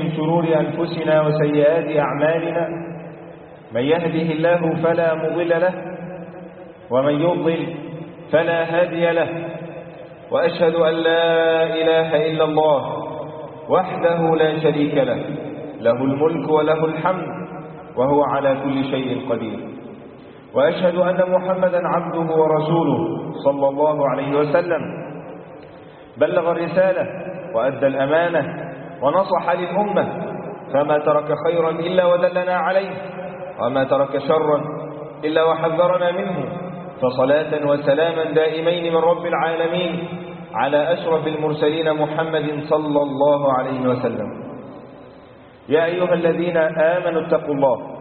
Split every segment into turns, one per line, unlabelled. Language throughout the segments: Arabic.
من شرور أنفسنا وسيئات أعمالنا، من يهده الله فلا مضل له ومن يضلل فلا هادي له، وأشهد أن لا إله إلا الله وحده لا شريك له، له الملك وله الحمد وهو على كل شيء قدير. وأشهد أن محمدا عبده ورسوله صلى الله عليه وسلم، بلغ الرسالة وأدى الأمانة ونصح للأمة، فما ترك خيرا إلا ودلنا عليه، وما ترك شرا إلا وحذرنا منه. فصلاة وسلاما دائمين من رب العالمين على أشرف المرسلين محمد صلى الله عليه وسلم. يا أيها الذين آمنوا اتقوا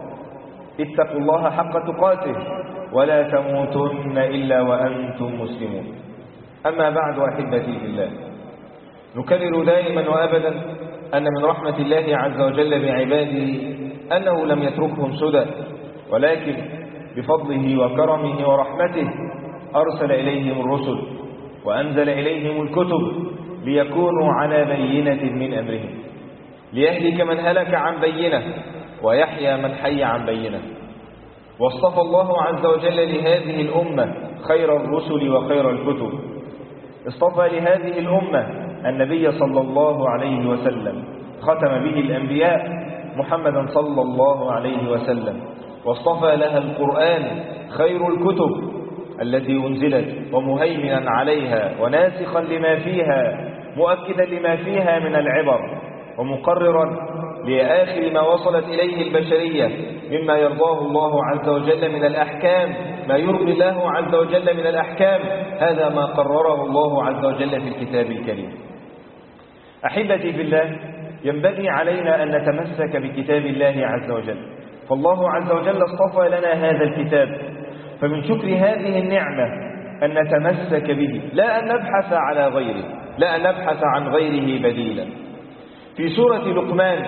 الله حق تقاته ولا تموتن إلا وأنتم مسلمون. أما بعد، أحبتي في الله، نكرر دائما وأبدا أن من رحمة الله عز وجل بعباده أنه لم يتركهم سدى، ولكن بفضله وكرمه ورحمته أرسل إليهم الرسل وأنزل إليهم الكتب ليكونوا على بينة من أمرهم، ليهلك من هلك عن بينة ويحيى من حي عن بينة. واصطفى الله عز وجل لهذه الأمة خير الرسل وخير الكتب. اصطفى لهذه الأمة النبي صلى الله عليه وسلم، ختم به الأنبياء محمدا صلى الله عليه وسلم. واصطفى لها القرآن خير الكتب التي أنزلت ومهيمنا عليها وناسخا لما فيها، مؤكدا لما فيها من العبر، ومقررا لآخر ما وصلت إليه البشرية مما يرضاه الله عز وجل من الأحكام، ما يرضي الله عز وجل من الأحكام. هذا ما قرره الله عز وجل في الكتاب الكريم. أحبتي في الله، ينبغي علينا أن نتمسك بكتاب الله عز وجل، فالله عز وجل اصطفى لنا هذا الكتاب، فمن شكر هذه النعمة أن نتمسك به، لا أن نبحث على غيره، لا أن نبحث عن غيره بديلا. في سورة لقمان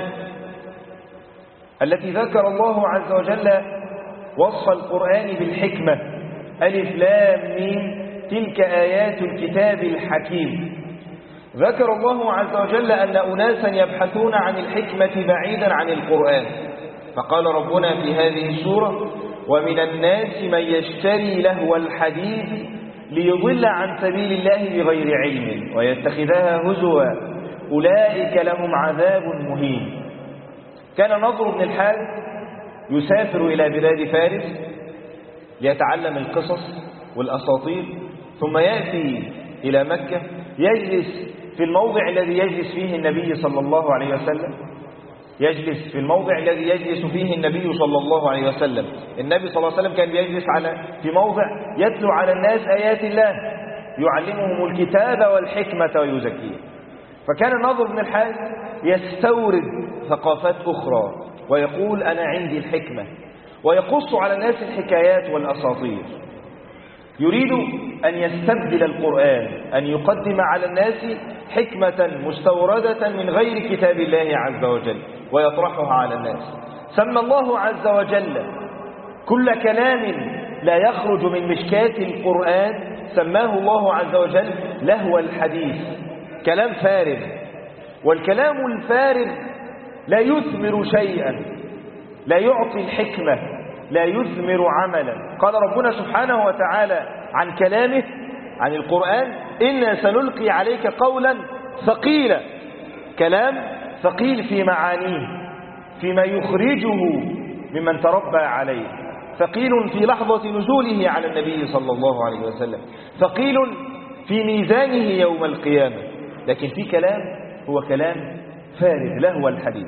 التي ذكر الله عز وجل وصف القرآن بالحكمة، ألف لام ميم تلك آيات الكتاب الحكيم. ذكر الله عز وجل أن أناسا يبحثون عن الحكمة بعيدا عن القرآن، فقال ربنا في هذه السورة: ومن الناس من يشتري لهو الحديث ليضل عن سبيل الله بغير علم ويتخذها هزوا أولئك لهم عذاب مهين. كان نضر بن الحارث يسافر إلى بلاد فارس ليتعلم القصص والأساطير، ثم يأتي إلى مكة يجلس في الموضع الذي يجلس فيه النبي صلى الله عليه وسلم، يجلس في الموضع الذي يجلس فيه النبي صلى الله عليه وسلم. النبي صلى الله عليه وسلم كان يجلس في موضع يتلو على الناس آيات الله، يعلمهم الكتاب والحكمة ويزكيهم. فكان نضر بن الحارث يستورد ثقافات أخرى ويقول: أنا عندي الحكمة، ويقص على الناس الحكايات والأساطير. يريد أن يستبدل القرآن، أن يقدم على الناس حكمة مستوردة من غير كتاب الله عز وجل ويطرحها على الناس. سمى الله عز وجل كل كلام لا يخرج من مشكاة القرآن، سماه الله عز وجل لهو الحديث، كلام فارغ. والكلام الفارغ لا يثمر شيئا، لا يعطي الحكمة، لا يثمر عملا. قال ربنا سبحانه وتعالى عن كلامه، عن القرآن: إنا سنلقي عليك قولا ثقيلا. كلام ثقيل في معانيه، فيما يخرجه ممن تربى عليه، ثقيل في لحظة نزوله على النبي صلى الله عليه وسلم، ثقيل في ميزانه يوم القيامة. لكن في كلام هو كلام فارغ لهو الحديث.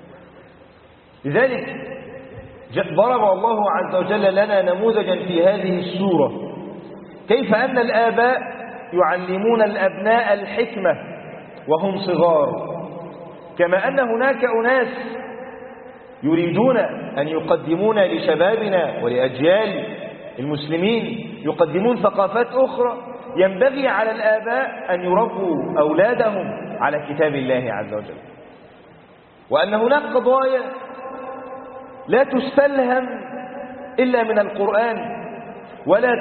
لذلك ضرب الله عز وجل لنا نموذجا في هذه السورة، كيف أن الآباء يعلمون الأبناء الحكمة وهم صغار، كما أن هناك أناس يريدون أن يقدمون لشبابنا ولأجيال المسلمين، يقدمون ثقافات أخرى. ينبغي على الآباء أن يربوا أولادهم على كتاب الله عز وجل، وأن هناك قضايا لا تستلهم إلا من القرآن، ولا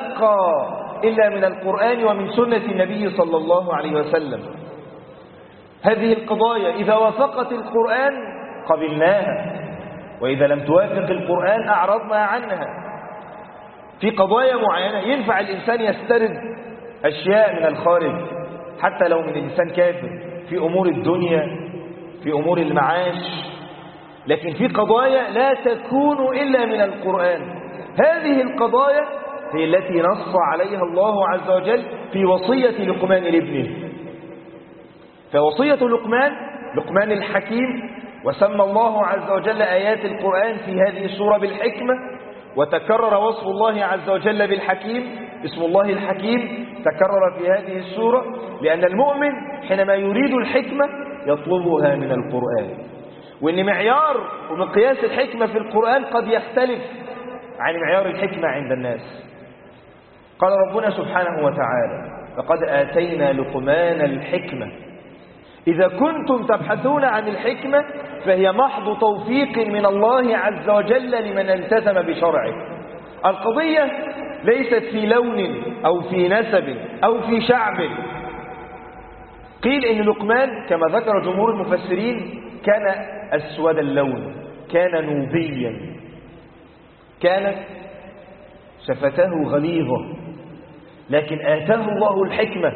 تتلقى إلا من القرآن ومن سنة النبي صلى الله عليه وسلم. هذه القضايا إذا وافقت القرآن قبلناها، وإذا لم توافق القرآن أعرضنا عنها. في قضايا معينة ينفع الإنسان يسترد أشياء من الخارج حتى لو من الإنسان كافر، في أمور الدنيا، في أمور المعاش، لكن في قضايا لا تكون إلا من القرآن. هذه القضايا هي التي نص عليها الله عز وجل في وصية لقمان لابنه. فوصية لقمان الحكيم، وسمى الله عز وجل آيات القرآن في هذه السورة بالحكمة، وتكرر وصف الله عز وجل بالحكيم، اسم الله الحكيم تكرر في هذه السورة، لأن المؤمن حينما يريد الحكمة يطلبها من القرآن، وإن معيار ومقياس الحكمة في القرآن قد يختلف عن معيار الحكمة عند الناس. قال ربنا سبحانه وتعالى: لقد آتينا لقمان الحكمة. إذا كنتم تبحثون عن الحكمة فهي محض توفيق من الله عز وجل لمن التزم بشرعه. القضية ليست في لون أو في نسب أو في شعب. قيل إن لقمان كما ذكر جمهور المفسرين كان أسود اللون، كان نوبيا، كانت شفتاه غليظة، لكن آتاه الله الحكمة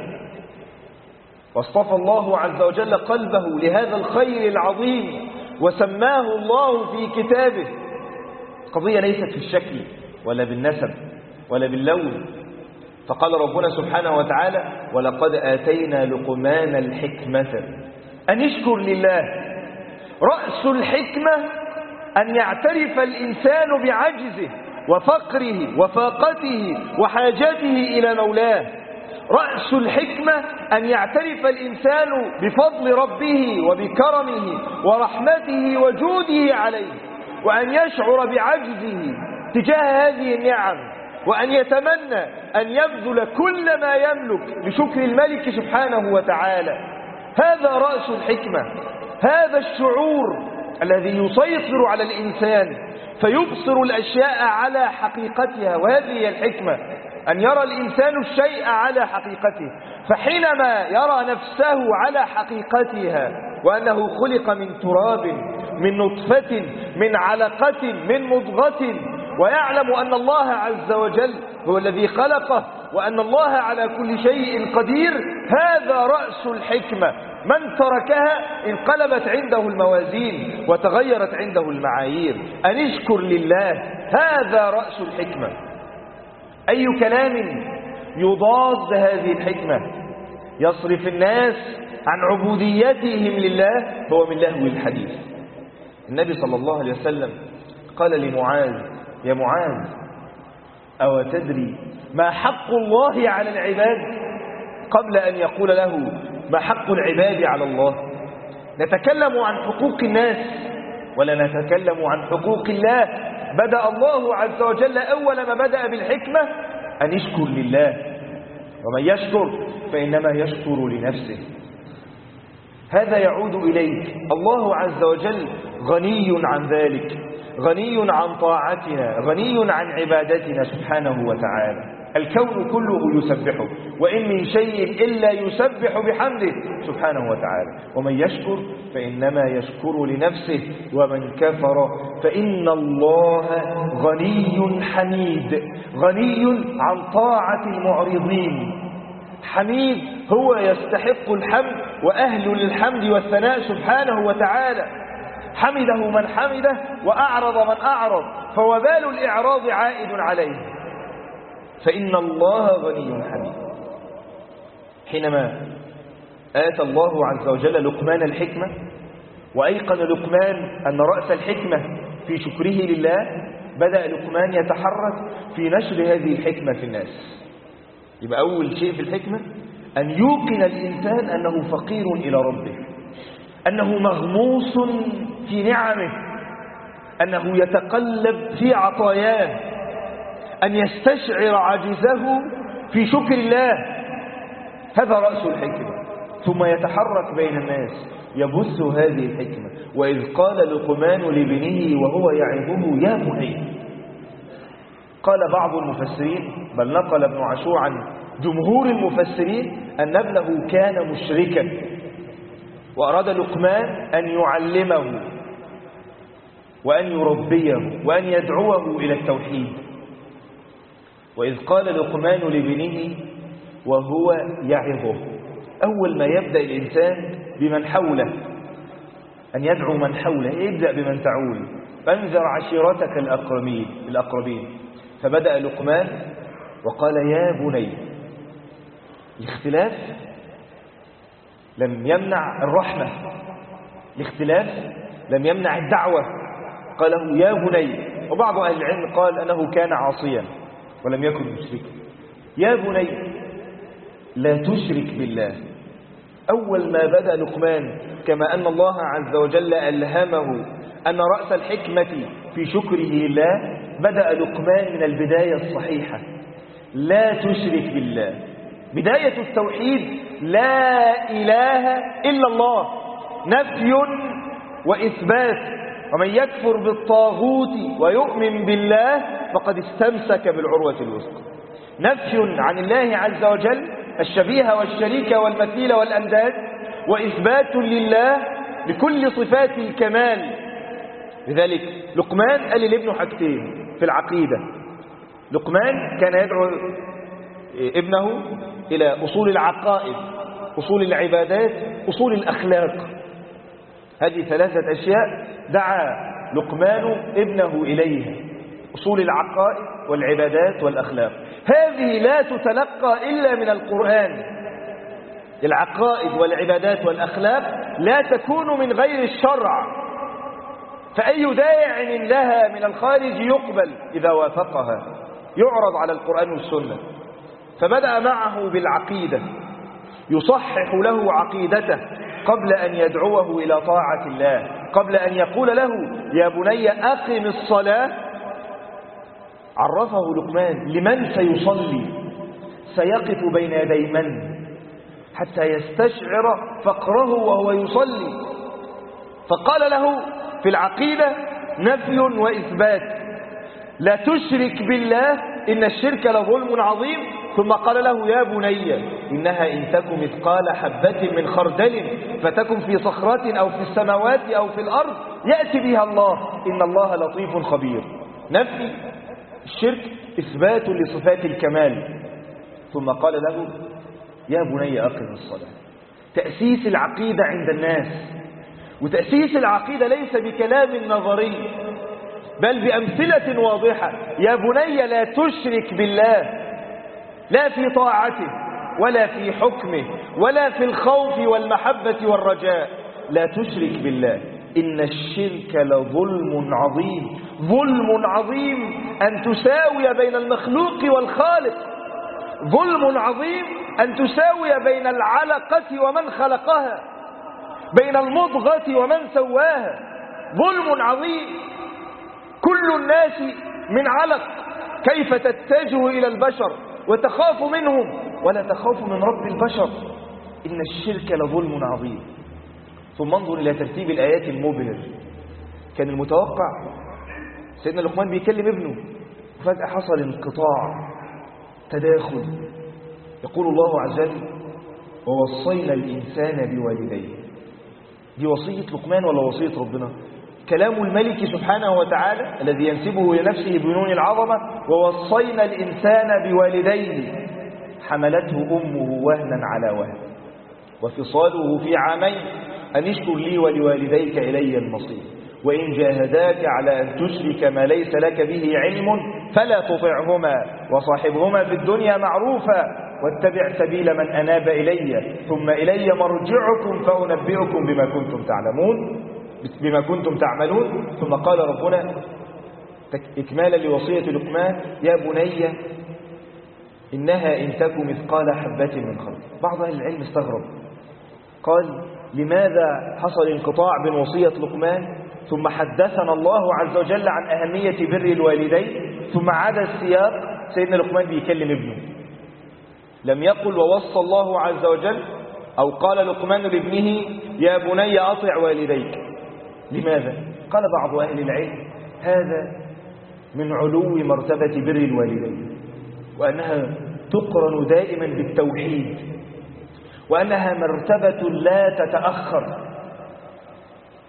واصطفى الله عز وجل قلبه لهذا الخير العظيم وسماه الله في كتابه. القضية ليست في الشكل ولا بالنسب ولا باللون. فقال ربنا سبحانه وتعالى: ولقد آتينا لقمان الحكمة أن يشكر لله. رأس الحكمة أن يعترف الإنسان بعجزه وفقره وفاقته وحاجته إلى مولاه. رأس الحكمة أن يعترف الإنسان بفضل ربه وبكرمه ورحمته وجوده عليه، وأن يشعر بعجزه تجاه هذه النعم، وأن يتمنى أن يبذل كل ما يملك لشكر الملك سبحانه وتعالى. هذا رأس الحكمة، هذا الشعور الذي يسيطر على الإنسان فيبصر الأشياء على حقيقتها. وهذه هي الحكمة، أن يرى الإنسان الشيء على حقيقته. فحينما يرى نفسه على حقيقتها وأنه خلق من تراب، من نطفة، من علقة، من مضغة، ويعلم أن الله عز وجل هو الذي خلقه وأن الله على كل شيء قدير، هذا رأس الحكمة. من تركها انقلبت عنده الموازين وتغيرت عنده المعايير. أن يشكر لله، هذا رأس الحكمة. أي كلام يضاد هذه الحكمة يصرف الناس عن عبوديتهم لله هو من لهو الحديث. النبي صلى الله عليه وسلم قال لمعاذ: يا معاذ، أو تدري ما حق الله على العباد؟ قبل أن يقول له ما حق العباد على الله. نتكلم عن حقوق الناس ولا نتكلم عن حقوق الله. بدأ الله عز وجل أول ما بدأ بالحكمة أن يشكر لله، ومن يشكر فإنما يشكر لنفسه. هذا يعود إليك. الله عز وجل غني عن ذلك، غني عن طاعتنا، غني عن عبادتنا سبحانه وتعالى. الكون كله يسبحه، وإن من شيء إلا يسبح بحمده سبحانه وتعالى. ومن يشكر فإنما يشكر لنفسه، ومن كفر فإن الله غني حميد، غني عن طاعة المعرضين. حميد هو يستحق الحمد وأهل للحمد والثناء سبحانه وتعالى. حمده من حمده وأعرض من أعرض، فوبال الإعراض عائد عليه. فإن الله غني حميد. حينما آتى الله عز وجل لقمان الحكمة وأيقن لقمان أن رأس الحكمة في شكره لله، بدأ لقمان يتحرك في نشر هذه الحكمة في الناس. يبقى أول شيء في الحكمة أن يوقن الإنسان أنه فقير إلى ربه، أنه مغموس في نعمه، أنه يتقلب في عطاياه، أن يستشعر عجزه في شكر الله. هذا رأس الحكمة. ثم يتحرك بين الناس يبث هذه الحكمة. وإذ قال لقمان لابنه وهو يعظه: يا بني. قال بعض المفسرين، بل نقل ابن عاشور عن جمهور المفسرين، أن ابنه كان مشركا، وأراد لقمان أن يعلمه وأن يربيه وأن يدعوه إلى التوحيد. وإذ قال لقمان لابنه وهو يعظه، أول ما يبدأ الإنسان بمن حوله، أن يدعو من حوله، يبدأ بمن تعول، فانذر عشيرتك الأقربين. فبدأ لقمان وقال يا بني. الاختلاف لم يمنع الرحمة، الاختلاف لم يمنع الدعوة، قاله يا بني. وبعض أهل العلم قال أنه كان عاصيا ولم يكن مشركا. يا بني لا تشرك بالله. أول ما بدأ لقمان، كما أن الله عز وجل ألهمه أن رأس الحكمة في شكره لله، بدأ لقمان من البداية الصحيحة، لا تشرك بالله. بداية التوحيد لا إله إلا الله، نفي وإثبات. ومن يكفر بالطاغوت ويؤمن بالله فقد استمسك بالعروة الوثقى. نفي عن الله عز وجل الشبيه والشريك والمثيل والأنداد، وإثبات لله لكل صفات الكمال. لذلك لقمان قال لابنه حاجتين في العقيدة. لقمان كان يدعو ابنه إلى أصول العقائد، أصول العبادات، أصول الأخلاق. هذه ثلاثة أشياء دعا لقمان ابنه إليها: أصول العقائد والعبادات والأخلاق. هذه لا تتلقى إلا من القرآن. العقائد والعبادات والأخلاق لا تكون من غير الشرع، فأي داع لها من الخارج يقبل إذا وافقها، يعرض على القرآن والسنة. فبدأ معه بالعقيدة، يصحح له عقيدته قبل أن يدعوه إلى طاعة الله، قبل أن يقول له يا بني أقم الصلاة. عرفه لقمان لمن سيصلي، سيقف بين يدي من، حتى يستشعر فقره وهو يصلي. فقال له في العقيدة نفي وإثبات: لا تشرك بالله إن الشرك لظلم عظيم. ثم قال له يا بني إنها إن تك مثقال حبة من خردل فتكن في صخرة أو في السماوات أو في الأرض يأتي بها الله إن الله لطيف خبير. نفي الشرك، إثبات لصفات الكمال. ثم قال له يا بني أقم الصلاة. تأسيس العقيدة عند الناس، وتأسيس العقيدة ليس بكلام نظري بل بأمثلة واضحة. يا بني لا تشرك بالله، لا في طاعته ولا في حكمه ولا في الخوف والمحبة والرجاء. لا تشرك بالله إن الشرك لظلم عظيم. ظلم عظيم أن تساوي بين المخلوق والخالق. ظلم عظيم أن تساوي بين العلقة ومن خلقها، بين المضغة ومن سواها. ظلم عظيم. كل الناس من علق، كيف تتجه إلى البشر وتخاف منهم ولا تخاف من رب البشر؟ إن الشرك لظلم عظيم. ثم انظر إلى ترتيب الآيات المبهر. كان المتوقع سيدنا لقمان بيكلم ابنه، وفجأة حصل انقطاع، تداخل. يقول الله عز وجل ووصينا الإنسان بوالديه. دي وصية لقمان ولا وصية ربنا؟ كلام الملك سبحانه وتعالى الذي ينسبه لنفسه بنون العظمة: ووصينا الإنسان بوالديه حملته أمه وهنا على وهن وفصاله في عامين أن اشكر لي ولوالديك إلي المصير وإن جاهداك على أن تشرك ما ليس لك به علم فلا تطعهما وصاحبهما في الدنيا معروفا واتبع سبيل من أناب إلي ثم إلي مرجعكم فأنبئكم بما كنتم تعملون. ثم قال ربنا إكمالا لوصية لقمان: يا بني إنها إن تك مثقال حبة من خردل. بعض أهل العلم استغرب، قال لماذا حصل انقطاع بين وصية لقمان ثم حدثنا الله عز وجل عن أهمية بر الوالدين، ثم عاد السياق سيدنا لقمان بيكلم ابنه. لم يقل ووصى الله عز وجل أو قال لقمان لابنه يا بني أطع والديك. لماذا؟ قال بعض أهل العلم هذا من علو مرتبة بر الوالدين، وأنها تقرن دائما بالتوحيد، وأنها مرتبة لا تتأخر.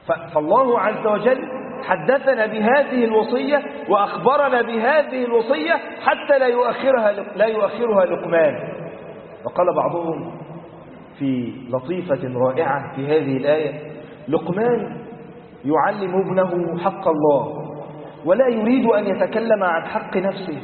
فالله عز وجل حدثنا بهذه الوصية وأخبرنا بهذه الوصية حتى لا يؤخرها لقمان. وقال بعضهم في لطيفة رائعة في هذه الآية: لقمان يعلم ابنه حق الله ولا يريد أن يتكلم عن حق نفسه،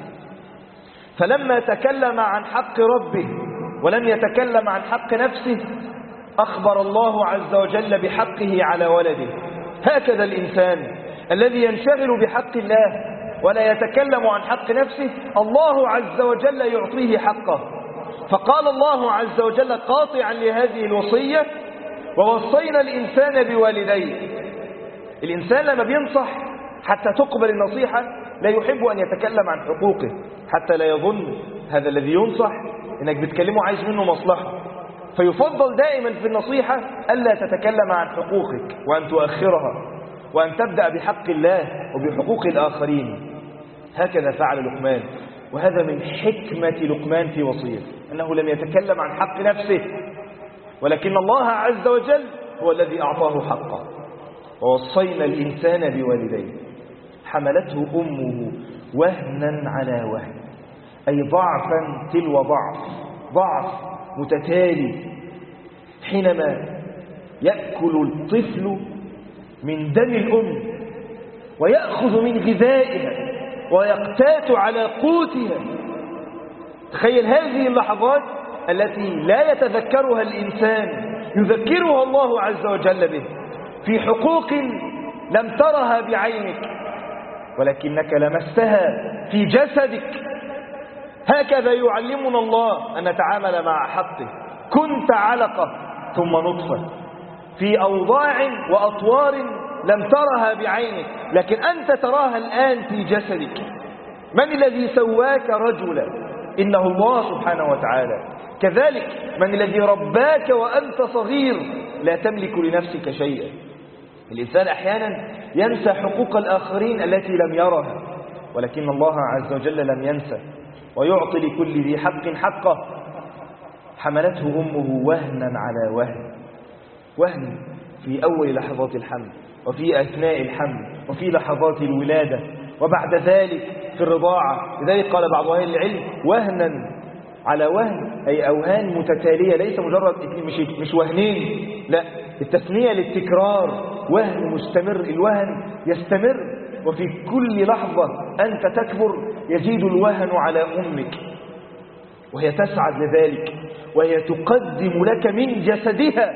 فلما تكلم عن حق ربه ولم يتكلم عن حق نفسه أخبر الله عز وجل بحقه على ولده. هكذا الإنسان الذي ينشغل بحق الله ولا يتكلم عن حق نفسه الله عز وجل يعطيه حقه. فقال الله عز وجل قاطعا لهذه الوصية: ووصينا الإنسان بوالديه. الإنسان لما بينصح حتى تقبل النصيحة لا يحب أن يتكلم عن حقوقه، حتى لا يظن هذا الذي ينصح إنك بتكلمه عايز منه مصلحة. فيفضل دائما في النصيحة ألا تتكلم عن حقوقك وأن تؤخرها وأن تبدأ بحق الله وبحقوق الآخرين. هكذا فعل لقمان، وهذا من حكمة لقمان في وصيته أنه لم يتكلم عن حق نفسه، ولكن الله عز وجل هو الذي أعطاه حقه. ووصينا الإنسان بوالديه حملته أمه وهنا على وهن، أي ضعفا تلو ضعف متتالي. حينما يأكل الطفل من دم الأم ويأخذ من غذائها ويقتات على قوتها، تخيل هذه اللحظات التي لا يتذكرها الإنسان يذكرها الله عز وجل به في حقوق لم ترها بعينك ولكنك لمستها في جسدك. هكذا يعلمنا الله أن نتعامل مع حقه. كنت علقة ثم نطفة في أوضاع وأطوار لم ترها بعينك، لكن أنت تراها الآن في جسدك. من الذي سواك رجلا؟ إنه الله سبحانه وتعالى. كذلك من الذي رباك وأنت صغير لا تملك لنفسك شيئا. الإنسان أحيانا ينسى حقوق الآخرين التي لم يرها، ولكن الله عز وجل لم ينسى ويعطي لكل ذي حق حقه. حملته أمه وهنا على وهن في أول لحظات الحمل وفي أثناء الحمل وفي لحظات الولادة وبعد ذلك في الرضاعة. لذلك قال بعض أهل العلم وهنا على وهن أي أوهان متتالية، ليس مجرد مش وهنين، لا، التثنية للتكرار، وهن مستمر. الوهن يستمر، وفي كل لحظة أنت تكبر يزيد الوهن على أمك، وهي تسعد لذلك، وهي تقدم لك من جسدها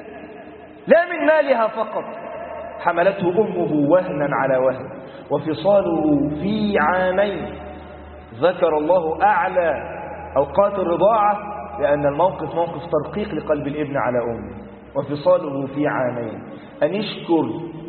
لا من مالها فقط. حملته أمه وهنا على وهن وفصاله في عامين. ذكر الله أعلى أوقات الرضاعة لأن الموقف موقف ترقيق لقلب الابن على أمه. وفصاله في عامين أن اشكر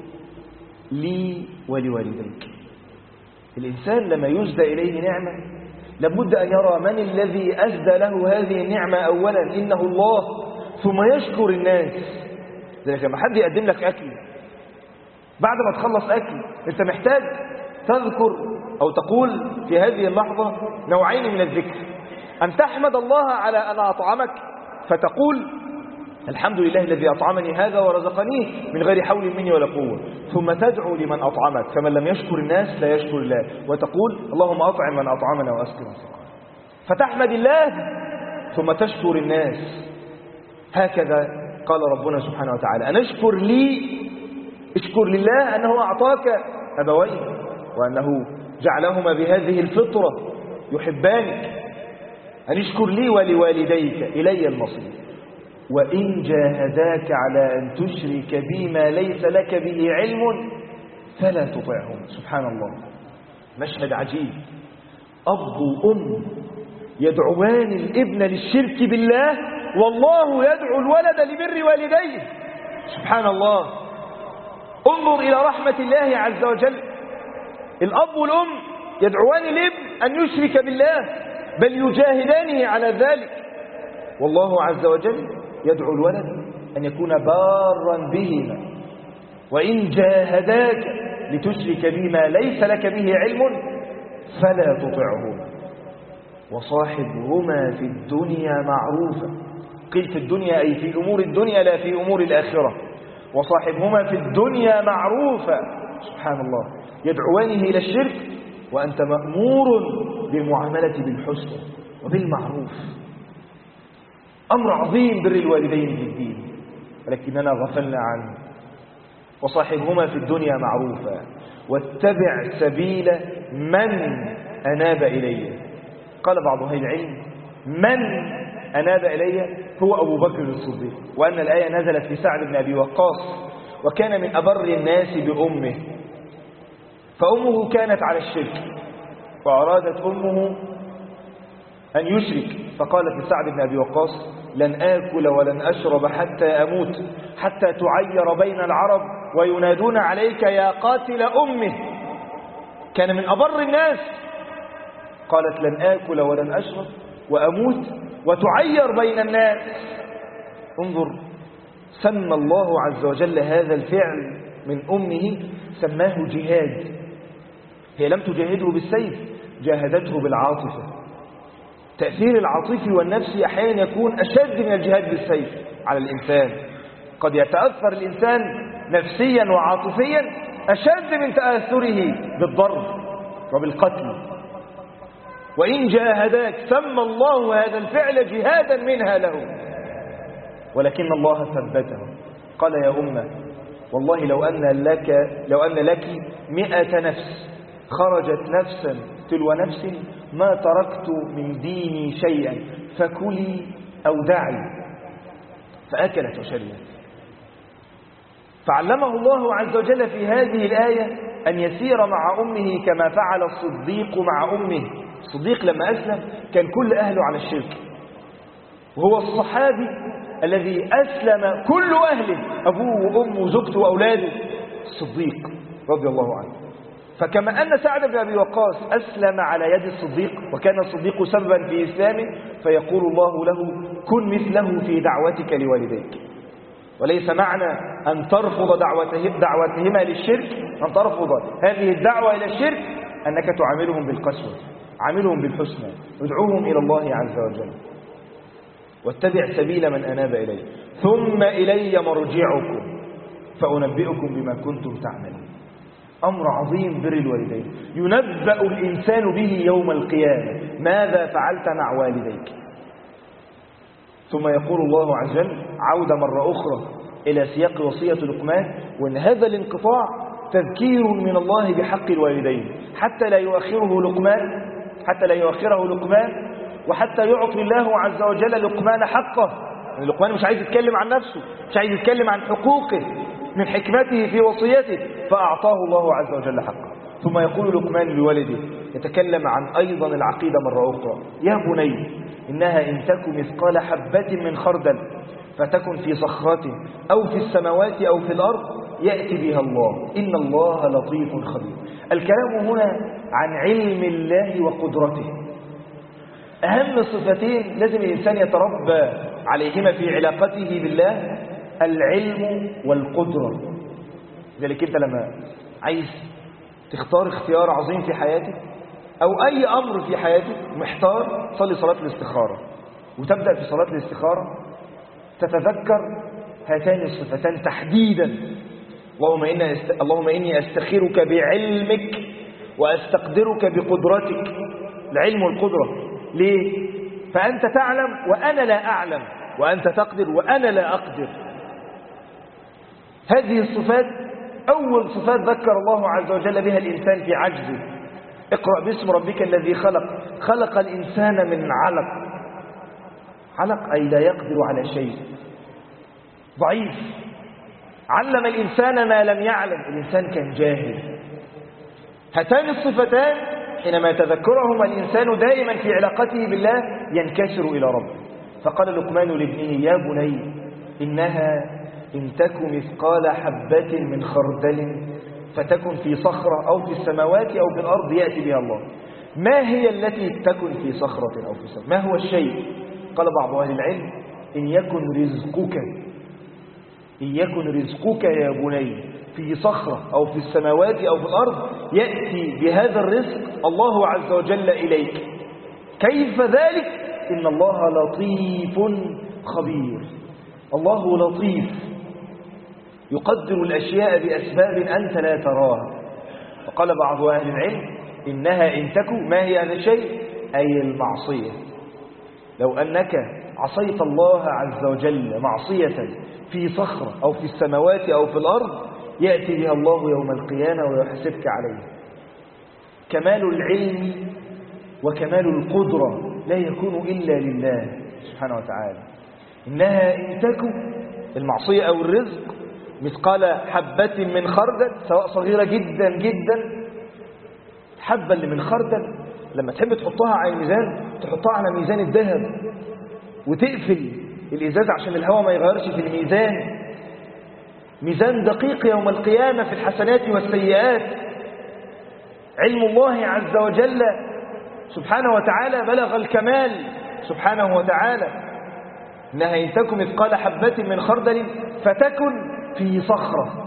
لي ولوالديك. الإنسان لما يسدى إليه نعمة لابد أن يرى من الذي أسدى له هذه النعمة أولا، إنه الله، ثم يشكر الناس. ذلك لما حد يقدم لك أكل بعد ما تخلص أكل أنت محتاج تذكر أو تقول في هذه اللحظة نوعين من الذكر: أن تحمد الله على أن أطعمك فتقول الحمد لله الذي أطعمني هذا ورزقنيه من غير حول مني ولا قوة، ثم تدعو لمن أطعمك، فمن لم يشكر الناس لا يشكر الله، وتقول اللهم أطعم من أطعمنا وأسكن من سقانا. فتحمد الله ثم تشكر الناس. هكذا قال ربنا سبحانه وتعالى: أن اشكر لي، اشكر لله أنه أعطاك أبوين وأنه جعلهما بهذه الفطرة يحبانك. أن اشكر لي ولوالديك إلي المصير. وإن جاهداك على أن تشرك بي ما ليس لك به علم فلا تطعهم. سبحان الله، مشهد عجيب. أب وأم يدعوان الابن للشرك بالله والله يدعو الولد لبر والديه. سبحان الله، انظر إلى رحمة الله عز وجل. الأب والأم يدعوان الابن أن يشرك بالله بل يجاهدانه على ذلك، والله عز وجل يدعو الولد أن يكون بارا بهما. وإن جاهداك لتشرك بما ليس لك به علم فلا تطعهما وصاحبهما في الدنيا معروفا. قيل في الدنيا أي في أمور الدنيا لا في أمور الآخرة. وصاحبهما في الدنيا معروفا. سبحان الله، يدعوانه إلى الشرك وأنت مأمور بالمعاملة بالحسنى وبالمعروف. أمر عظيم بر الوالدين في الدين، ولكننا غفلنا عنه. وصاحبهما في الدنيا معروفا واتبع سبيل من أناب إليه. قال بعض أهل العلم من أناب إليه هو أبو بكر الصديق، وأن الآية نزلت في سعد بن أبي وقاص، وكان من أبر الناس بأمه، فأمه كانت على الشرك وأرادت أمه أن يشرك، فقالت لسعد بن أبي وقاص لن آكل ولن أشرب حتى أموت، حتى تعير بين العرب وينادون عليك يا قاتل أمه. كان من أبر الناس، قالت لن آكل ولن أشرب وأموت وتعير بين الناس. انظر، سمى الله عز وجل هذا الفعل من أمه، سماه جهاد. هي لم تجاهده بالسيف، جاهدته بالعاطفة. تأثير العاطفي والنفسي أحيانا يكون أشد من الجهاد بالسيف على الإنسان. قد يتأثر الإنسان نفسيا وعاطفيا أشد من تأثره بالضرب وبالقتل. وإن جاهداك سمى الله هذا الفعل جهادا منها له، ولكن الله ثبته. قال يا أمة والله لو أن لك 100 نفس خرجت نفسا تلو نفس ما تركت من ديني شيئا، فكلي أو دعي. فأكلت وشربت. فعلمه الله عز وجل في هذه الآية أن يسير مع أمه كما فعل الصديق مع أمه. الصديق لما أسلم كان كل أهله على الشرك، وهو الصحابي الذي أسلم كل أهله، أبوه وأمه وزوجته وأولاده، الصديق رضي الله عنه. فكما أن سعد بن أبي وقاص أسلم على يد الصديق وكان الصديق سببا في إسلامه، فيقول الله له كن مثله في دعوتك لوالديك. وليس معنى أن ترفض دعوتهما للشرك، أن ترفض هذه الدعوة إلى الشرك، أنك تعاملهم بالقسوة. عاملهم بالحسنى، ادعوهم إلى الله عز وجل. واتبع سبيل من أناب إليه ثم إلي مرجعكم فأنبئكم بما كنتم تعملون. أمر عظيم بر الوالدين، ينبأ الإنسان به يوم القيامة ماذا فعلت مع والديك. ثم يقول الله عز وجل عودة مرة أخرى إلى سياق وصية لقمان، وأن هذا الانقطاع تذكير من الله بحق الوالدين حتى لا يؤخره لقمان وحتى يعطي الله عز وجل لقمان حقه. يعني لقمان مش عايز يتكلم عن نفسه، مش عايز يتكلم عن حقوقه من حكمته في وصيته، فأعطاه الله عز وجل حقه. ثم يقول لقمان لولده يتكلم عن أيضا العقيدة مرة أخرى، يا بني إنها إن تك مثقال حبة من خردل فتكن في صخرة أو في السماوات أو في الأرض يأتي بها الله إن الله لطيف خبير. الكلام هنا عن علم الله وقدرته. أهم صفتين لازم الإنسان يتربى عليهما في علاقته بالله، العلم والقدرة. ذلك أنت لما عايز تختار اختيار عظيم في حياتك أو أي أمر في حياتك محتار، صلي صلاة الاستخارة، وتبدأ في صلاة الاستخارة تتذكر هاتان الصفتان تحديدا. اللهم إني أستخيرك بعلمك وأستقدرك بقدرتك. العلم والقدرة ليه؟ فأنت تعلم وأنا لا أعلم، وأنت تقدر وأنا لا أقدر. هذه الصفات أول صفات ذكر الله عز وجل بها الإنسان في عجزه. اقرأ باسم ربك الذي خلق الإنسان من علق أي لا يقدر على شيء، ضعيف. علم الإنسان ما لم يعلم، الإنسان كان جاهل. هاتان الصفتان حينما يتذكرهما الإنسان دائما في علاقته بالله ينكسر إلى ربه. فقال لقمان لابنه يا بني إنها إن تك مثقال حبة من خردل فتكن في صخرة أو في السماوات أو في الأرض يأتي بها الله. ما هي التي تكن في صخرة أو في السماوات؟ ما هو الشيء؟ قال بعض أهل العلم إن يكن رزقك يا بني في صخرة أو في السماوات أو في الأرض يأتي بهذا الرزق الله عز وجل إليك. كيف ذلك؟ إن الله لطيف خبير. الله لطيف، يقدر الأشياء بأسباب أنت لا تراها. وقال بعض أهل العلم إنها إن تك، ما هي هذا الشيء؟ أي المعصية. لو أنك عصيت الله عز وجل معصية في صخرة أو في السماوات أو في الأرض، يأتي بها الله يوم القيامة ويحاسبك عليه. كمال العلم وكمال القدرة لا يكون إلا لله سبحانه وتعالى. إنها إن تك، المعصية أو الرزق، مثقال حبة من خردل، سواء صغيرة جدا جدا. حبة اللي من خردل لما تحب تحطها على الميزان، تحطها على ميزان الذهب وتقفل الإزاز عشان الهواء ما يغيرش في الميزان. ميزان دقيق يوم القيامة في الحسنات والسيئات. علم الله عز وجل سبحانه وتعالى بلغ الكمال سبحانه وتعالى. إنها إن تكن مثقال حبة من خردل فتكن في صخرة.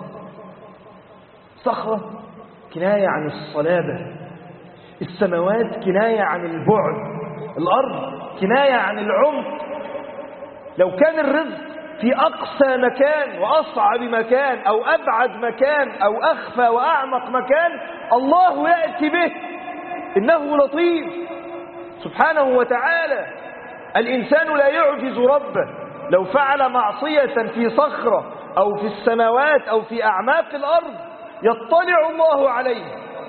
صخرة كناية عن الصلابة، السماوات كناية عن البعد، الأرض كناية عن العمق. لو كان الرزق في أقصى مكان وأصعب مكان أو أبعد مكان أو أخفى وأعمق مكان، الله يأتي به. إنه لطيف سبحانه وتعالى. الإنسان لا يعجز ربه. لو فعل معصية في صخرة أو في السماوات أو في أعماق الأرض، يطلع الله عليه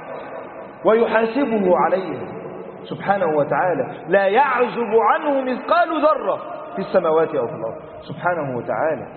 ويحاسبه عليه سبحانه وتعالى. لا يعزب عنه مثقال ذرة في السماوات أو في الأرض سبحانه وتعالى.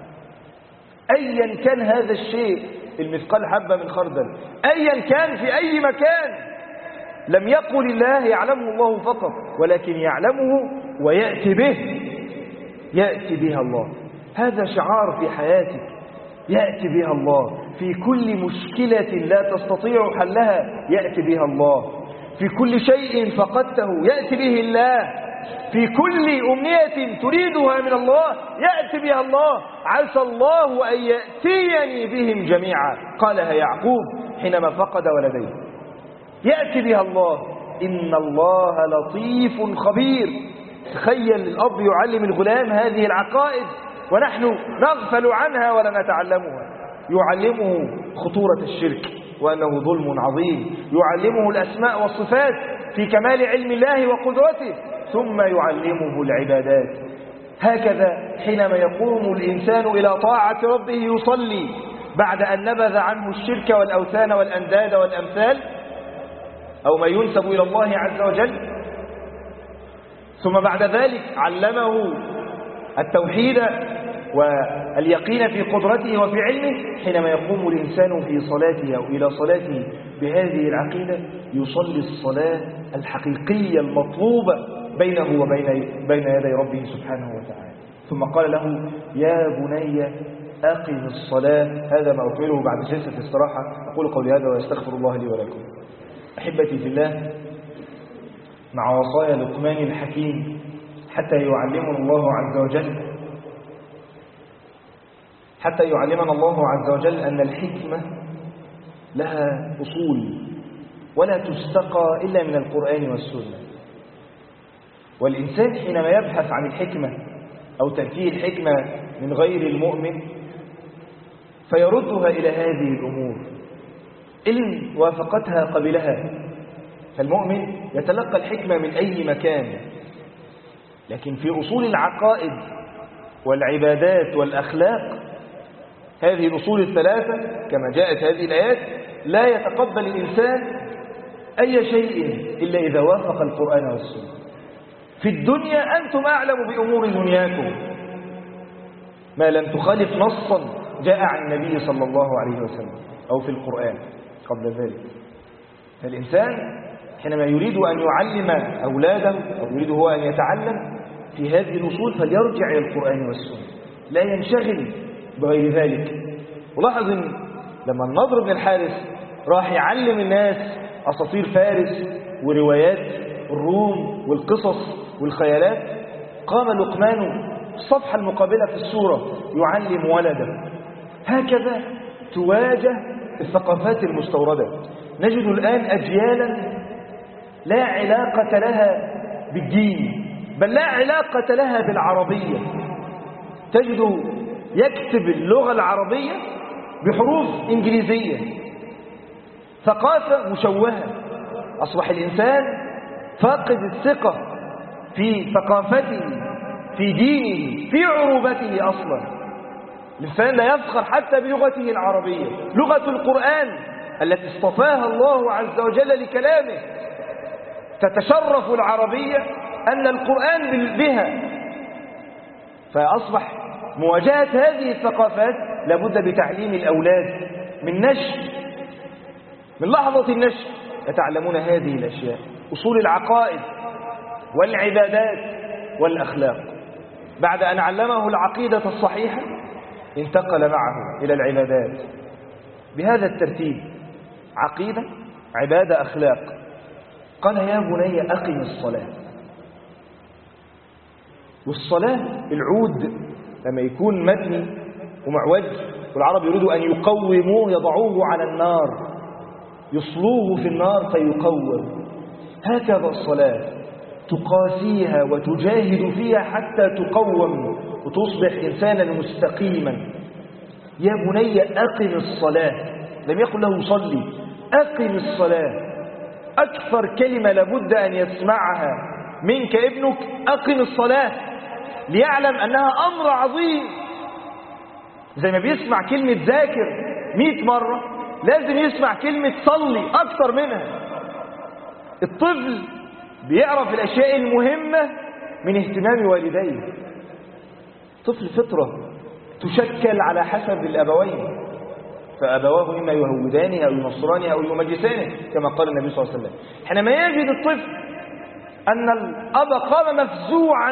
أيا كان هذا الشيء، المثقال حبة من خردل، أيا كان في أي مكان، لم يقل الله يعلمه الله فقط، ولكن يعلمه ويأتي به. يأتي بها الله. هذا شعار في حياتك، يأتي بها الله. في كل مشكلة لا تستطيع حلها يأتي بها الله. في كل شيء فقدته يأتي به الله. في كل أمنية تريدها من الله يأتي بها الله. عسى الله أن يأتيني بهم جميعا، قالها يعقوب حينما فقد ولديه. يأتي بها الله. إن الله لطيف خبير. تخيل الأب يعلم الغلام هذه العقائد ونحن نغفل عنها ولا نتعلمها. يعلمه خطورة الشرك وأنه ظلم عظيم، يعلمه الأسماء والصفات في كمال علم الله وقدرته، ثم يعلمه العبادات. هكذا حينما يقوم الإنسان إلى طاعة ربه يصلي بعد أن نبذ عنه الشرك والأوثان والأنداد والأمثال أو ما ينسب إلى الله عز وجل، ثم بعد ذلك علمه التوحيد واليقين في قدرته وفي علمه. حينما يقوم الإنسان في صلاته أو إلى صلاته بهذه العقيدة، يصلي الصلاة الحقيقية المطلوبة بينه وبين يدي ربه سبحانه وتعالى. ثم قال له يا بني أقم الصلاة. هذا ما أكمله بعد جلسة الاستراحة. أقول قولي هذا وأستغفر الله لي ولكم. أحبتي في الله، مع وصايا لقمان الحكيم حتى يعلمنا الله عز وجل أن الحكمة لها أصول ولا تستقى إلا من القرآن والسنة. والإنسان حينما يبحث عن الحكمة أو تأتيه الحكمة من غير المؤمن فيردها إلى هذه الأمور. إن وافقتها قبلها. فالمؤمن يتلقى الحكمة من أي مكان، لكن في أصول العقائد والعبادات والأخلاق، هذه الأصول الثلاثة كما جاءت هذه الآيات، لا يتقبل الإنسان أي شيء إلا إذا وافق القرآن والسنة. في الدنيا أنتم أعلم بأمور دنياكم ما لم تخالف نصا جاء عن النبي صلى الله عليه وسلم أو في القرآن قبل ذلك. فالإنسان حينما يريد أن يعلم أولاده أو يريد هو أن يتعلم في هذه الأصول فليرجع إلى القرآن والسنة، لا ينشغل بغير ذلك. ولاحظ إن لما النضر بن الحارث راح يعلم الناس أساطير فارس وروايات الروم والقصص والخيالات، قام لقمان الصفحة المقابلة في السورة يعلم ولده. هكذا تواجه الثقافات المستوردة. نجد الآن أجيالا لا علاقة لها بالدين، بل لا علاقة لها بالعربية. تجد يكتب اللغة العربية
بحروف إنجليزية، ثقافة مشوهة. أصبح الإنسان فاقد الثقة في ثقافته، في دينه، في عروبته أصلا. الإنسان لا يفخر حتى بلغته العربية، لغة القرآن التي اصطفاها الله عز وجل لكلامه. تتشرف العربية أن القرآن بها. فأصبح مواجهة هذه الثقافات لابد بتعليم الأولاد من نشء، من لحظة النشء يتعلمون هذه الأشياء، أصول العقائد والعبادات والأخلاق. بعد أن علمه العقيدة الصحيحة انتقل معه إلى العبادات بهذا الترتيب: عقيدة، عبادة، أخلاق. قال: يا بني أقم الصلاة. والصلاة العود لما يكون مبني ومعوج، والعرب يريدوا أن يقوموه يضعوه على النار، يصلوه في النار فيقوم. هكذا الصلاة تقاسيها وتجاهد فيها حتى تقوم وتصبح إنسانا مستقيما. يا بني أقم الصلاة، لم يقل له صلي، أقم الصلاة. أكثر كلمة لابد أن يسمعها منك ابنك أقم الصلاة، ليعلم أنها أمر عظيم. زي ما بيسمع كلمة ذاكر 100 مرة لازم يسمع كلمة صلي أكثر منها. الطفل بيعرف الأشياء المهمة من اهتمام والديه. طفل فطرة تشكل على حسب الأبوين، فأبواه إما يهودانه أو ينصرانه أو يمجسانه كما قال النبي صلى الله عليه وسلم. حينما يجد الطفل أن الأب قام مفزوعا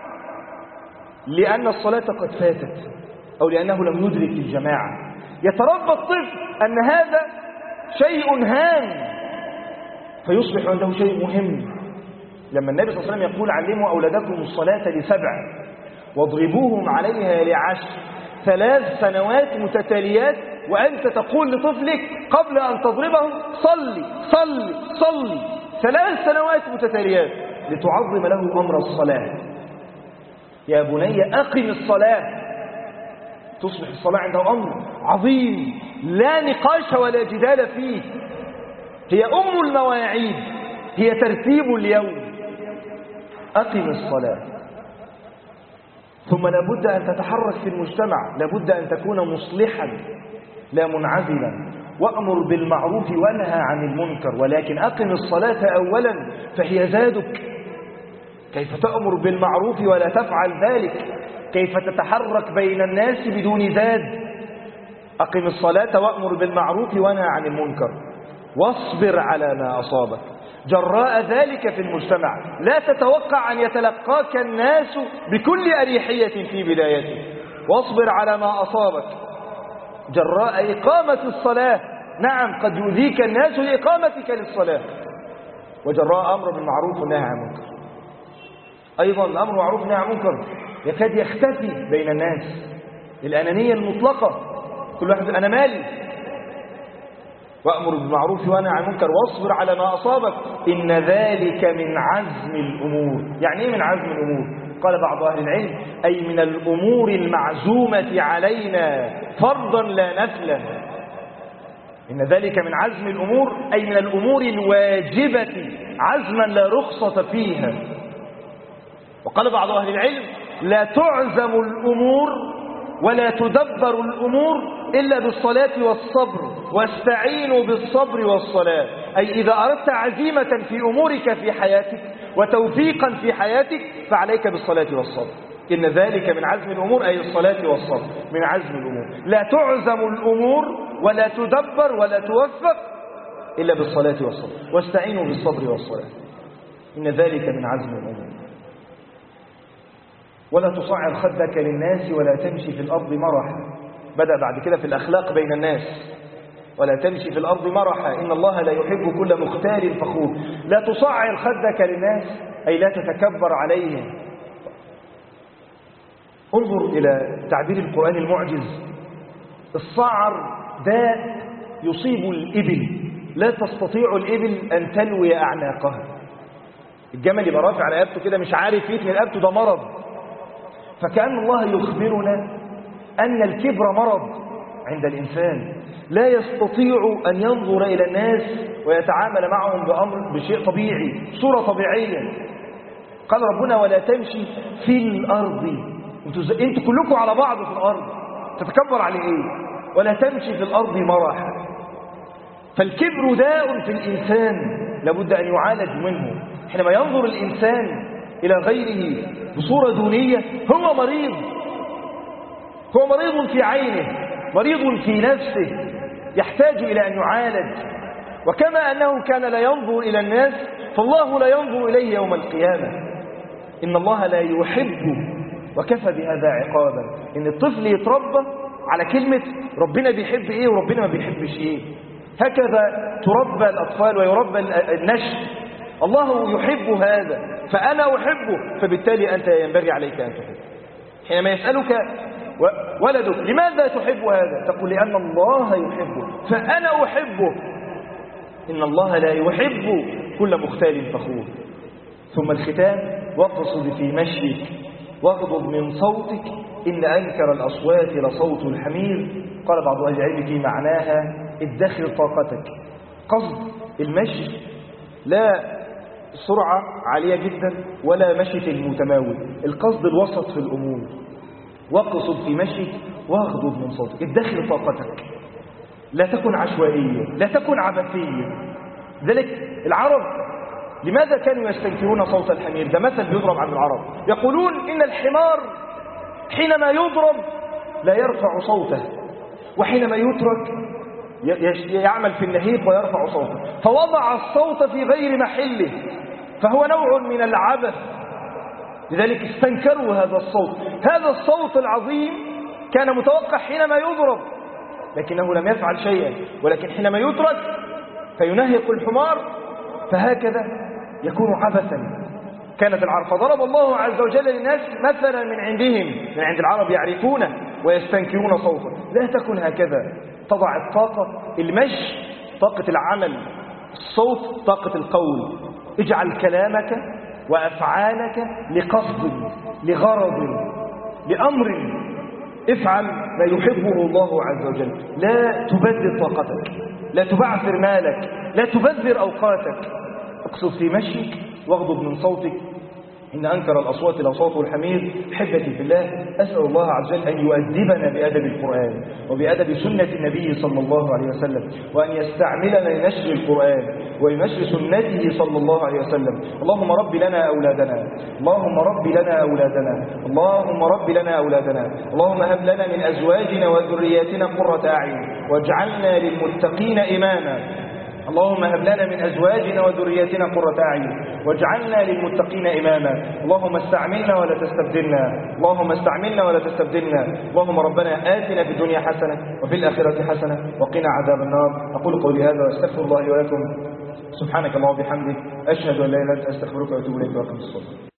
لأن الصلاة قد فاتت أو لأنه لم يدرك الجماعة، يتربى الطفل أن هذا شيء هام فيصبح عنده شيء مهم. لما النبي صلى الله عليه وسلم يقول: علموا أولادكم الصلاة ل7 واضربوهم عليها ل10، 3 سنوات متتاليات وأنت تقول لطفلك قبل أن تضربه: صلي صلي صلي، 3 سنوات متتاليات لتعظم له أمر الصلاة. يا بني أقم الصلاة. تصبح الصلاة عنده أمر عظيم لا نقاش ولا جدال فيه، هي أم المواعيد، هي ترتيب اليوم. أقم الصلاة. ثم لابد أن تتحرك في المجتمع، لابد أن تكون مصلحا لا منعزلا، وأمر بالمعروف وانهى عن المنكر، ولكن أقم الصلاة أولا فهي زادك. كيف تأمر بالمعروف ولا تفعل ذلك؟ كيف تتحرك بين الناس بدون زاد؟ أقم الصلاة وأمر بالمعروف وانهى عن المنكر، واصبر على ما أصابك جراء ذلك في المجتمع. لا تتوقع أن يتلقاك الناس بكل أريحية في بدايته. واصبر على ما أصابك جراء إقامة الصلاة. نعم قد يؤذيك الناس لإقامتك للصلاة، وجراء أمر بالمعروف والنهي عن المنكر. أيضا الأمر بالمعروف والنهي عن المنكر يكاد يختفي بين الناس. الأنانية المطلقة، كل واحد أنا مالي. وأمر بالمعروف وانهى عن المنكر واصبر على ما أصابك إن ذلك من عزم الأمور. يعني إيه من عزم الأمور؟ قال بعض أهل العلم: أي من الأمور المعزومة علينا فرضا لا نفلا. إن ذلك من عزم الأمور أي من الأمور الواجبة عزما لا رخصة فيها. وقال بعض أهل العلم: لا تعزم الأمور ولا تدبر الأمور إلا بالصلاة والصبر، واستعينوا بالصبر والصلاة. أي إذا أردت عزيمة في أمورك في حياتك وتوفيقا في حياتك فعليك بالصلاة والصبر. إن ذلك من عزم الأمور أي الصلاة والصبر من عزم الأمور. لا تعزم الأمور ولا تدبر ولا توفق إلا بالصلاة والصبر، واستعينوا بالصبر والصلاة. إن ذلك من عزم الأمور. ولا تصعر خدك للناس ولا تمشي في الأرض مرحا. بدأ بعد كده في الأخلاق بين الناس: ولا تمشي في الأرض مرحا إن الله لا يحب كل مختال فخور. لا تصعر خدك للناس أي لا تتكبر عليهم. انظر إلى تعبير القرآن المعجز: الصعر داء يصيب الإبل، لا تستطيع الإبل أن تلوي أعناقها. الجمل يبقى رافع على رقبته كده مش عارف يتني رقبته، ده مرض. فكأن الله يخبرنا أن الكبر مرض عند الإنسان، لا يستطيع أن ينظر إلى الناس ويتعامل معهم بشيء طبيعي، صورة طبيعية. قال ربنا ولا تمشي في الأرض، انتوا كلكم على بعض في الأرض، تتكبر على إيه؟ ولا تمشي في الأرض مرحا. فالكبر داء في الإنسان لابد أن يعالج منه. حينما ينظر الإنسان إلى غيره بصورة دونية هو مريض، هو مريض في عينه، مريض في نفسه، يحتاج إلى أن يعالج. وكما أنه كان لا ينظر إلى الناس فالله لا ينظر إليه يوم القيامة. إن الله لا يحب، وكفى بهذا عقابا، إن الطفل يتربى على كلمة ربنا بيحب إيه وربنا ما بيحبش إيه. هكذا تربى الأطفال ويربى النشء. الله يحب هذا فأنا أحبه، فبالتالي أنت ينبغي عليك أن تحب. حينما يسألك ولدك لماذا تحب هذا؟ تقول لأن الله يحبه فأنا أحبه. إن الله لا يحب كل مختال فخور. ثم الختام واقصد في مشيك واغضض من صوتك إن أنكر الأصوات لصوت الحمير. قال بعض أهل العلم في معناها ادخر طاقتك. قصد المشي لا سرعة عالية جدا ولا مشي المتماول، القصد الوسط في الأمور. واقصد في مشيك واغضض من صوتك، ادخر طاقتك، لا تكن عشوائية، لا تكن عبثية. ذلك العرب لماذا كانوا يستنكرون صوت الحمير؟ ده مثل بيضرب عن العرب، يقولون إن الحمار حينما يضرب لا يرفع صوته، وحينما يترك يعمل في النهيق ويرفع صوته، فوضع الصوت في غير محله، فهو نوع من العبث. لذلك استنكروا هذا الصوت. هذا الصوت العظيم كان متوقع حينما يضرب لكنه لم يفعل شيئا، ولكن حينما يترك فينهق الحمار، فهكذا يكون عبثا. كانت العرب، فضرب الله عز وجل للناس مثلا من عندهم، من عند العرب يعرفونه ويستنكرون صوته. لا تكن هكذا، تضع الطاقة، المشي طاقة العمل، الصوت طاقة القول. اجعل كلامك وأفعالك لقصد، لغرض، لأمر، افعل ما يحبه الله عز وجل. لا تبذر طاقتك، لا تبعثر مالك، لا تبذر أوقاتك. اقصد في مشيك واغضض من صوتك إن أنكر الأصوات لصوت الحمير. حبتي في الله، أسأل الله عز وجل أن يؤدبنا بأدب القرآن وبأدب سنة النبي صلى الله عليه وسلم، وأن يستعملنا لنشر القرآن ونشر سنته صلى الله عليه وسلم. اللهم رب لنا أولادنا، اللهم رب لنا أولادنا، اللهم رب لنا أولادنا، اللهم هب لنا من أزواجنا وذرياتنا قرة أعين واجعلنا للمتقين إماما. اللهم هب لنا من أزواجنا وذرياتنا قرة أعين واجعلنا للمتقين إماما. اللهم استعملنا ولا تستبدلنا، اللهم استعملنا ولا تستبدلنا. اللهم ربنا آتنا في الدنيا حسنة وفي الآخرة حسنة وقنا عذاب النار. أقول قولي هذا واستغفر الله ولكم. سبحانك اللهم وبحمدك، أشهد أن لا إله إلا أنت، أستغفرك وأتوب إليك. وأقم الصلاة.